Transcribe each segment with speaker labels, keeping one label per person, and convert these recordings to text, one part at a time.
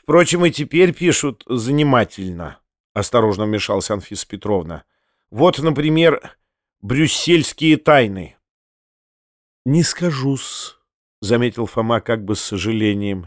Speaker 1: Впрочем, и теперь пишут занимательно, — осторожно вмешалась Анфиса Петровна. Вот, например, «Брюссельские тайны». — Не скажу-с, — заметил Фома как бы с сожалением.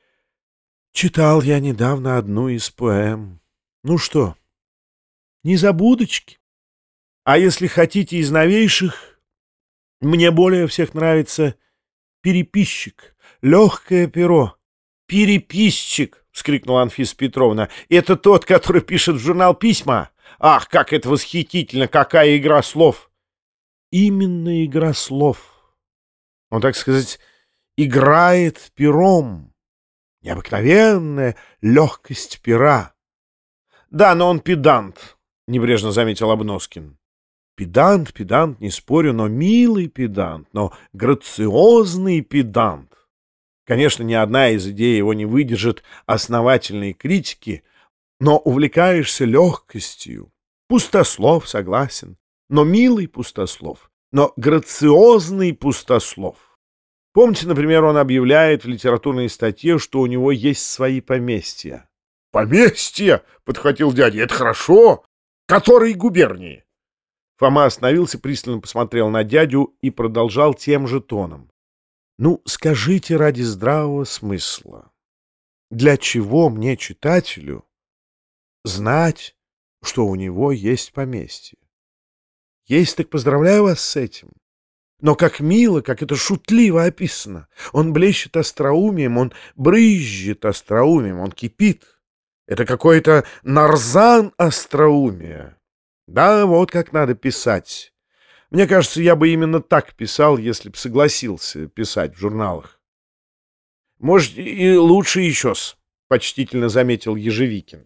Speaker 1: Читал я недавно одну из поэм. Ну что, незабудочки? А если хотите из новейших, мне более всех нравится «Переписчик», «Легкое перо». «Переписчик!» — вскрикнула Анфиса Петровна. «Это тот, который пишет в журнал письма? Ах, как это восхитительно! Какая игра слов!» «Именно игра слов. Он, так сказать, играет пером. Необыкновенная легкость пера». «Да, но он педант», — небрежно заметил Обноскин. «Педант, не спорю, но милый педант, но грациозный педант. Конечно, ни одна из идей его не выдержит основательной критики, но увлекаешься легкостью. Пустослов, согласен, но милый пустослов, но грациозный пустослов. Помните, например, он объявляет в литературной статье, что у него есть свои поместья». «Поместья!» — подхватил дядя. «Это хорошо! Которые губернии?» Фома остановился, пристально посмотрел на дядю и продолжал тем же тоном. «Ну, скажите ради здравого смысла, для чего мне, читателю, знать, что у него есть поместье? Есть, так поздравляю вас с этим. Но как мило, как это шутливо описано. Он блещет остроумием, он брызжет остроумием, он кипит. Это какой-то нарзан остроумия. Да, вот как надо писать. Мне кажется, я бы именно так писал, если б согласился писать в журналах». «Может, и лучше еще-с», — почтительно заметил Ежевикин.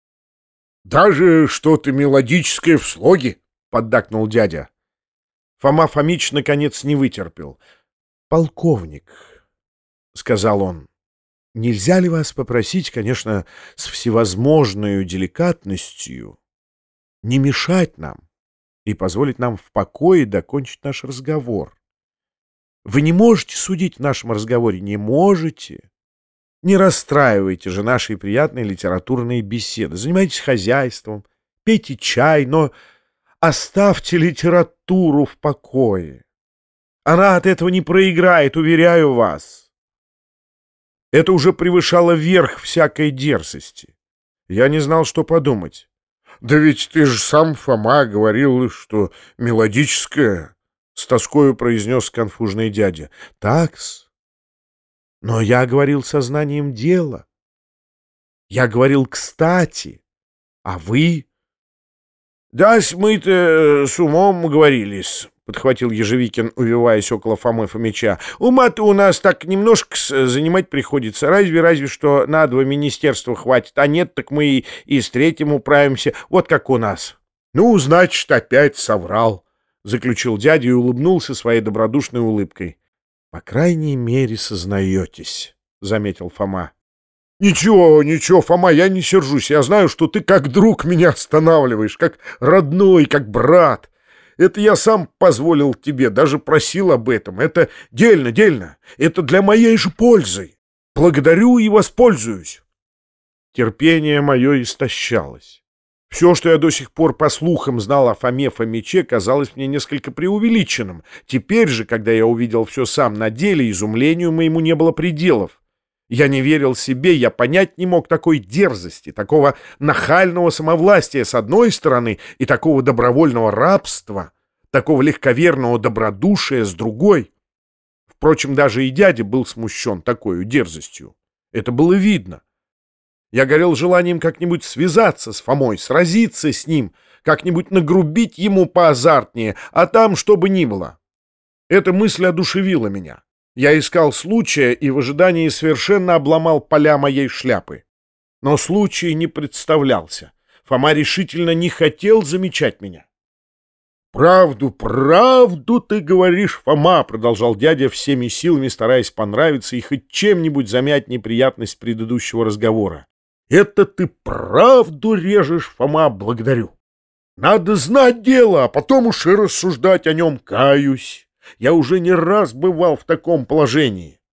Speaker 2: «Даже что-то мелодическое в слоге», —
Speaker 1: поддакнул дядя. Фома Фомич наконец не вытерпел. «Полковник», — сказал он, — «нельзя ли вас попросить, конечно, с всевозможной деликатностью, не мешать нам и позволить нам в покое докончить наш разговор? Вы не можете судить в нашем разговоре, не можете. Не расстраивайте же нашей приятной литературной беседы. Занимайтесь хозяйством, пейте чай, но оставьте литературу в покое. Она от этого не проиграет, уверяю вас». Это уже превышало верх всякой дерзости. Я не знал, что подумать.
Speaker 2: «Да ведь ты же сам, Фома, говорил, что мелодическое», — с тоскою произнес конфужный дядя.
Speaker 1: «Так-с. Но я говорил сознанием дела. Я говорил кстати. А вы?»
Speaker 2: «Да-с, мы-то с умом говорились», — подхватил Ежевикин, увиваясь около Фомы Фомича. «Ума-то у нас так немножко занимать приходится. Разве что на 2 министерства хватит. А нет, так мы и с 3 управимся. Вот как у нас». «Ну, значит, опять соврал»,
Speaker 1: — заключил дядя и улыбнулся своей добродушной улыбкой. «По крайней мере, сознаетесь», — заметил Фома.
Speaker 2: «Ничего, Фома, я не сержусь. Я знаю, что ты как друг меня останавливаешь, как родной, как брат. Это я сам позволил тебе, даже просил об этом. Это дельно. Это для моей же пользы. Благодарю и воспользуюсь».
Speaker 1: Терпение мое истощалось. Все, что я до сих пор по слухам знал о Фоме Фомиче, казалось мне несколько преувеличенным. Теперь же, когда я увидел все сам на деле, изумлению моему не было пределов. Я не верил себе, я понять не мог такой дерзости, такого нахального самовластия с одной стороны и такого добровольного рабства, такого легковерного добродушия с другой. Впрочем, даже и дядя был смущен такой дерзостью. Это было видно. Я горел желанием как-нибудь связаться с Фомой, сразиться с ним, как-нибудь нагрубить ему поазартнее, а там что бы ни было. Эта мысль одушевила меня. Я искал случая и в ожидании совершенно обломал поля моей шляпы. Но случай не представлялся. Фома решительно не хотел замечать меня.
Speaker 2: Правду ты говоришь, Фома», — продолжал дядя всеми силами, стараясь понравиться и хоть чем-нибудь замять неприятность предыдущего разговора. «Это ты правду режешь, Фома, благодарю. Надо знать дело, а потом уж и рассуждать о нем, каюсь. Я уже не раз бывал в таком положении.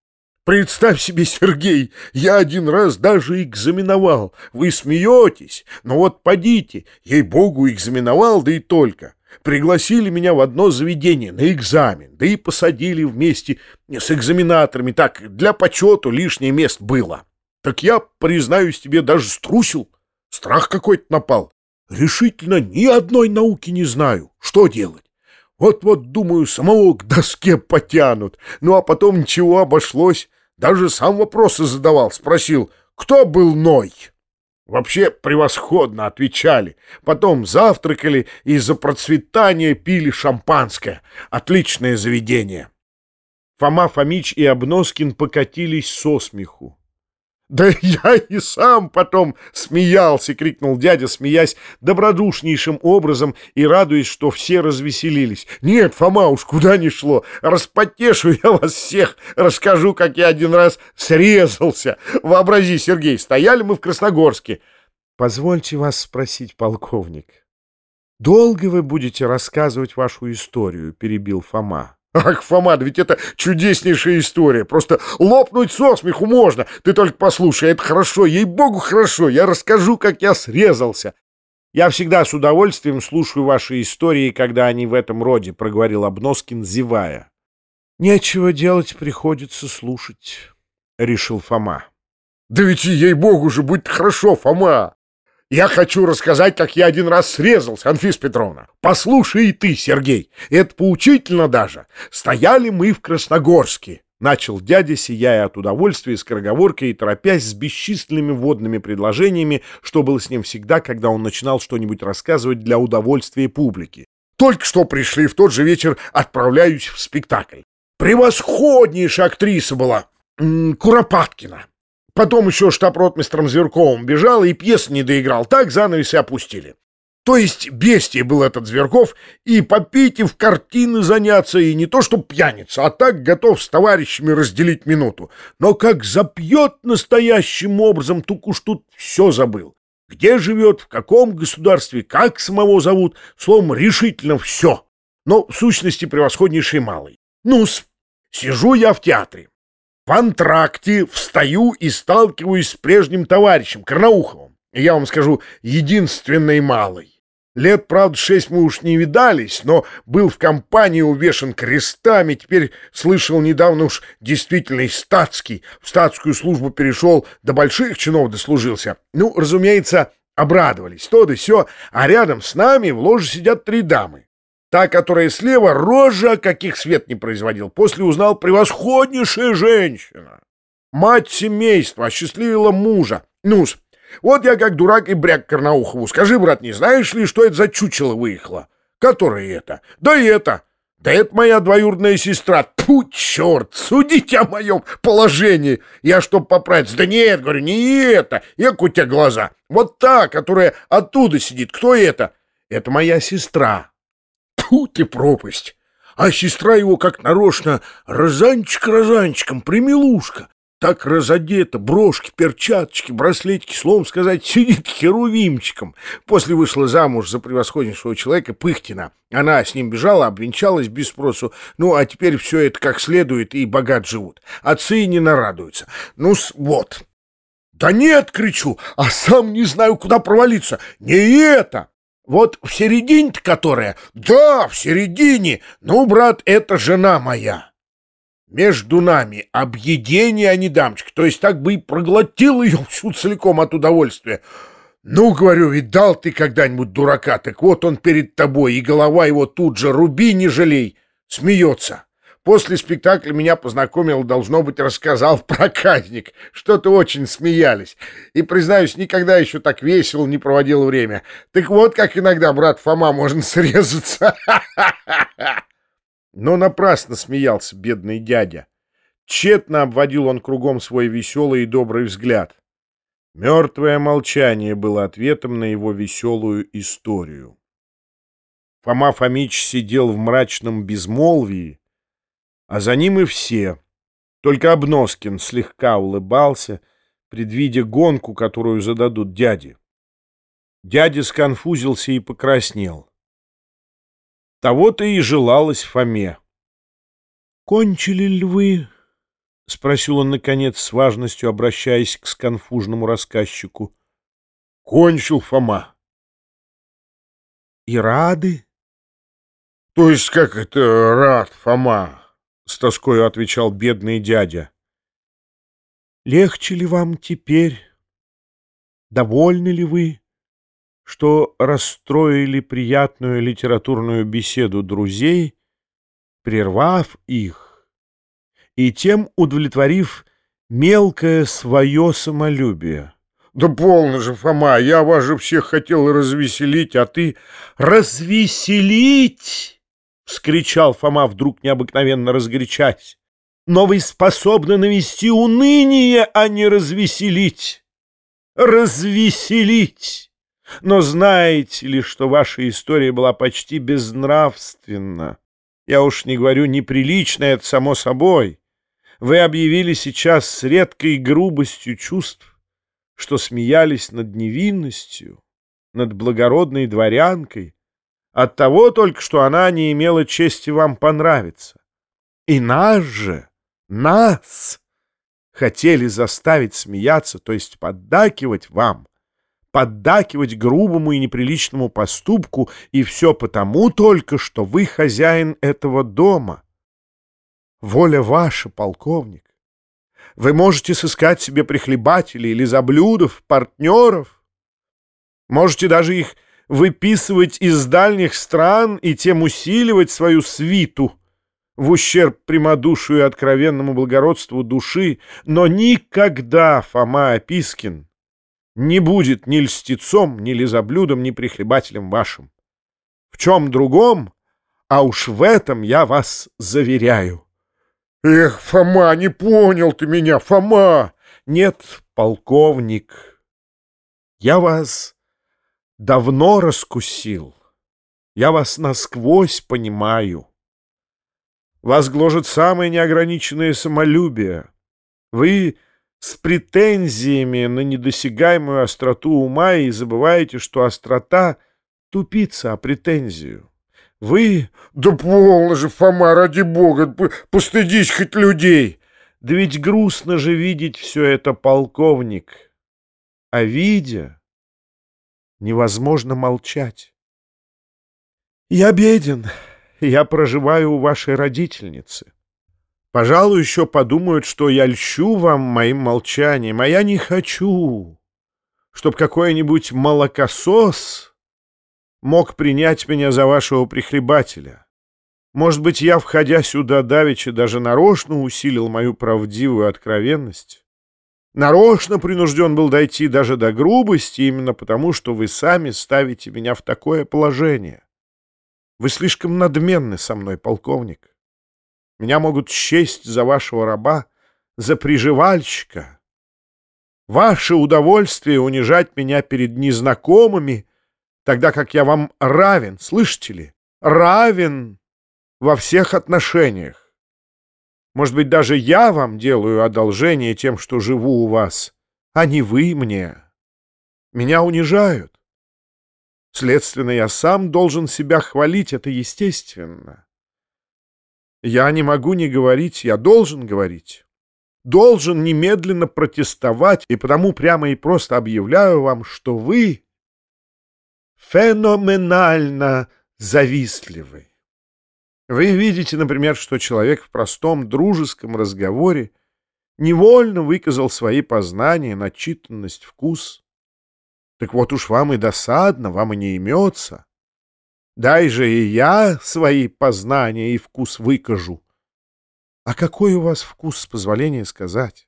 Speaker 2: Представь себе, Сергей, я один раз даже экзаменовал. Вы смеетесь, но вот подите, ей-богу, экзаменовал, да и только. Пригласили меня в одно заведение на экзамен, да и посадили вместе с экзаменаторами, так, для почету лишнее место было. Так я, признаюсь тебе, даже струсил, страх какой-то напал. Решительно ни одной науки не знаю, что делать. Вот-вот, думаю, самого к доске потянут. Ну, а потом ничего, обошлось. Даже сам вопросы задавал, спросил, кто был Ной? Вообще превосходно отвечали. Потом завтракали и за процветание пили шампанское. Отличное заведение.
Speaker 1: Фома Фомич и Обноскин покатились со смеху.
Speaker 2: «Да я и сам потом смеялся!» — крикнул дядя, смеясь добродушнейшим образом и радуясь, что все развеселились. «Нет, Фома, уж куда ни шло! Распотешу я вас всех! Расскажу, как я один раз срезался! Вообрази, Сергей, стояли мы в Красногорске!»
Speaker 1: «Позвольте вас спросить, полковник, долго вы будете рассказывать вашу историю?» — перебил Фома.
Speaker 2: «Ах, Фома, да ведь это чудеснейшая история! Просто лопнуть со смеху можно! Ты только послушай, это хорошо, ей-богу, хорошо! Я расскажу, как я срезался!»
Speaker 1: «Я всегда с удовольствием слушаю ваши истории, когда они в этом роде», — проговорил Обноскин, зевая. «Нечего делать, приходится слушать», — решил Фома.
Speaker 2: «Да ведь ей-богу же, будет хорошо, Фома! Я хочу рассказать, как я один раз срезался, Анфиса Петровна. Послушай и ты, Сергей, это поучительно даже. Стояли мы в Красногорске». Начал дядя, сияя от удовольствия, скороговоркой и торопясь с бесчисленными водными предложениями, что было с ним всегда, когда он начинал что-нибудь рассказывать для удовольствия публики. «Только что пришли, в тот же вечер отправляюсь в спектакль. Превосходнейшая актриса была, Куропаткина. Потом еще штаб-ротмистром Зверковым бежал и пьес не доиграл. Так занавес и опустили. То есть бестия был этот Зверков, и попить, и в картины заняться, и не то что пьяница, а так готов с товарищами разделить минуту. Но как запьет настоящим образом, тук уж тут все забыл. Где живет, в каком государстве, как самого зовут, словом, решительно все. Но в сущности превосходнейший малый. Ну-с, сижу я в театре. В антракте встаю и сталкиваюсь с прежним товарищем, Карнауховым. И я вам скажу, единственный малый. Лет, правда, 6 мы уж не видались, но был в компании увешан крестами, теперь слышал недавно уж действительно статский, в статскую службу перешел, до больших чинов дослужился. Ну, разумеется, обрадовались, то да сё, а рядом с нами в ложе сидят 3 дамы. Та, которая слева, рожа, каких свет не производил. После узнал, превосходнейшая женщина. Мать семейства, осчастливила мужа. Ну-с, вот я как дурак и бряк Карнаухову. Скажи, брат, не знаешь ли, что это за чучело выехало? Которое это? Да это. Да это моя двоюродная сестра. Тьфу, черт, судите о моем положении. Я чтоб поправиться. Да нет, говорю, не это. Эк у тебя глаза. Вот та, которая оттуда сидит. Кто это? Это моя сестра. Тьфу ты, пропасть! А сестра его как нарочно розанчик-розанчиком, примилушка. Так разодета, брошки, перчаточки, браслетики, словом сказать, сидит херувимчиком. После вышла замуж за превосходнейшего человека Пыхтина. Она с ним бежала, обвенчалась без спросу. Ну, а теперь все это как следует и богат живут. Отцы не нарадуются. Ну-с, вот. Да нет, кричу, а сам не знаю, куда провалиться. Не это! Вот в середине-то которая? Да, в середине. Ну, брат, это жена моя. Между нами объедение, а не дамочка. То есть так бы и проглотил ее всю целиком от удовольствия. Ну, говорю, видал ты когда-нибудь дурака? Так вот он перед тобой, и голова его тут же, руби, не жалей. Смеется. После спектакля меня познакомил, должно быть, рассказал проказник. Что-то очень смеялись. И, признаюсь, никогда еще так весело не проводил время. Так вот, как иногда, брат Фома, можно срезаться.
Speaker 1: Но напрасно смеялся бедный дядя. Тщетно обводил он кругом свой веселый и добрый взгляд. Мертвое молчание было ответом на его веселую историю. Фома Фомич сидел в мрачном безмолвии, а за ним и все. Только Обноскин слегка улыбался, предвидя гонку, которую зададут дяде. Дядя сконфузился и покраснел. Того-то и желалось Фоме. — Кончили ли вы — спросил он, наконец, с важностью обращаясь к сконфуженному рассказчику.
Speaker 2: — Кончил, Фома.
Speaker 1: — И рады?
Speaker 2: — То есть как это рад, Фома? — с тоскою отвечал бедный дядя.
Speaker 1: — Легче ли вам теперь? Довольны ли вы, что расстроили приятную литературную беседу друзей, прервав их и тем удовлетворив мелкое свое самолюбие?
Speaker 2: — Да полно же, Фома, я вас же всех хотел развеселить, а ты...
Speaker 1: — Развеселить! — вскричал Фома, вдруг необыкновенно разгорячась. — Но вы способны навести уныние, а не развеселить. Развеселить! Но знаете ли, что ваша история была почти безнравственна? Я уж не говорю неприличная, это само собой. Вы объявили сейчас с редкой грубостью чувств, что смеялись над невинностью, над благородной дворянкой, от того только, что она не имела чести вам понравиться. И нас хотели заставить смеяться, то есть поддакивать вам, поддакивать грубому и неприличному поступку, и все потому только, что вы хозяин этого дома. Воля ваша, полковник. Вы можете сыскать себе прихлебателей, лизоблюдов, партнеров. Можете даже их выписывать из дальних стран и тем усиливать свою свиту в ущерб прямодушию и откровенному благородству души, но никогда Фома Опискин не будет ни льстецом, ни лизоблюдом, ни прихлебателем вашим. В чем другом, а уж в этом я вас заверяю.
Speaker 2: Эх, Фома, не понял ты меня, Фома!
Speaker 1: Нет, полковник, я вас давно раскусил, я вас насквозь понимаю. Вас гложет самое неограниченное самолюбие. Вы с претензиями на недосягаемую остроту ума и забываете, что острота тупица, а претензию. Вы...
Speaker 2: Да полно же, Фома, ради бога, постыдись хоть людей.
Speaker 1: Да ведь грустно же видеть все это, полковник. А видя, невозможно молчать. Я беден, я проживаю у вашей родительницы. Пожалуй, еще подумают, что я льщу вам моим молчанием, а я не хочу, чтоб какой-нибудь молокосос мог принять меня за вашего прихлебателя. Может быть, я, входя сюда давеча, даже нарочно усилил мою правдивую откровенность. Нарочно принужден был дойти даже до грубости, именно потому, что вы сами ставите меня в такое положение. Вы слишком надменны со мной, полковник. Меня могут счесть за вашего раба, за приживальщика. Ваше удовольствие унижать меня перед незнакомыми, тогда как я вам равен, слышите ли? Равен во всех отношениях. Может быть, даже я вам делаю одолжение тем, что живу у вас, а не вы мне. Меня унижают. Следственно, я сам должен себя хвалить, это естественно. Я не могу не говорить, я должен говорить. Должен немедленно протестовать, и потому прямо и просто объявляю вам, что вы феноменально завистливы. Вы видите, например, что человек в простом дружеском разговоре невольно выказал свои познания, начитанность, вкус. Так вот уж вам и досадно, вам и не имется. Дай же и я свои познания и вкус выкажу. А какой у вас вкус, с позволения сказать?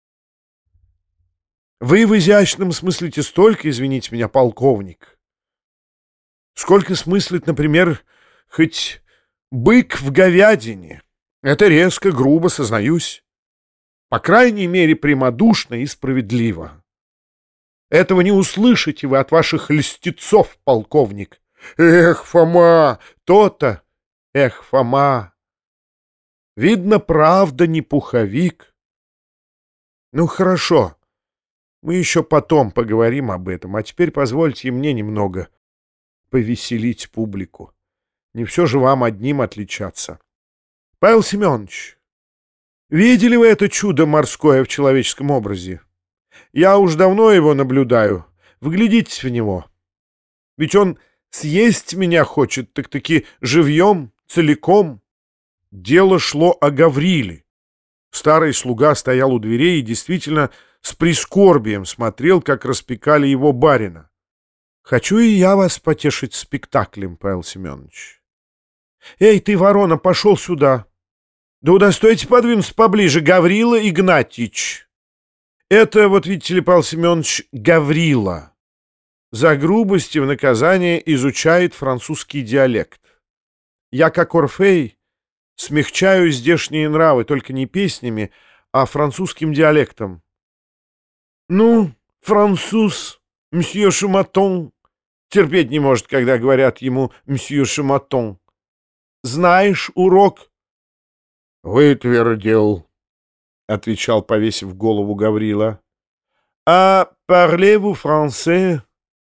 Speaker 1: Вы в изящном смыслите столько, извините меня, полковник, сколько смыслит, например, хоть бык в говядине. Это резко, грубо, сознаюсь. По крайней мере, прямодушно и справедливо. Этого не услышите вы от ваших льстецов, полковник.
Speaker 2: Эх, Фома!
Speaker 1: То-то, эх, Фома! Видно, правда не пуховик. Ну, хорошо. Мы еще потом поговорим об этом, а теперь позвольте мне немного повеселить публику. Не все же вам одним отличаться. Павел Семенович,
Speaker 2: Видели вы это чудо морское в человеческом образе? Я уж давно его наблюдаю. Вглядитесь в него. Ведь он съесть меня хочет, так-таки живьем, целиком. Дело шло о Гавриле. Старый слуга стоял у дверей и действительно с прискорбием смотрел, как распекали его барина. Хочу и я вас потешить спектаклем, Павел Семенович. Эй, ты, ворона, пошел сюда. Да удостойте подвинуться поближе, Гаврила Игнатьич. Это, вот видите ли, Павел Семенович, Гаврила. За грубости в наказание изучает французский диалект. Я, как Орфей, смягчаю здешние нравы только не песнями, а французским диалектом. Ну, француз, мсье Шуматон, терпеть не может, когда говорят ему мсье Шуматон. Знаешь урок? Вытвердил, отвечал, повесив голову Гаврила. А parlez-vous français?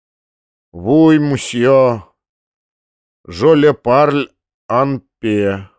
Speaker 2: Oui, monsieur. Je le parle en paix.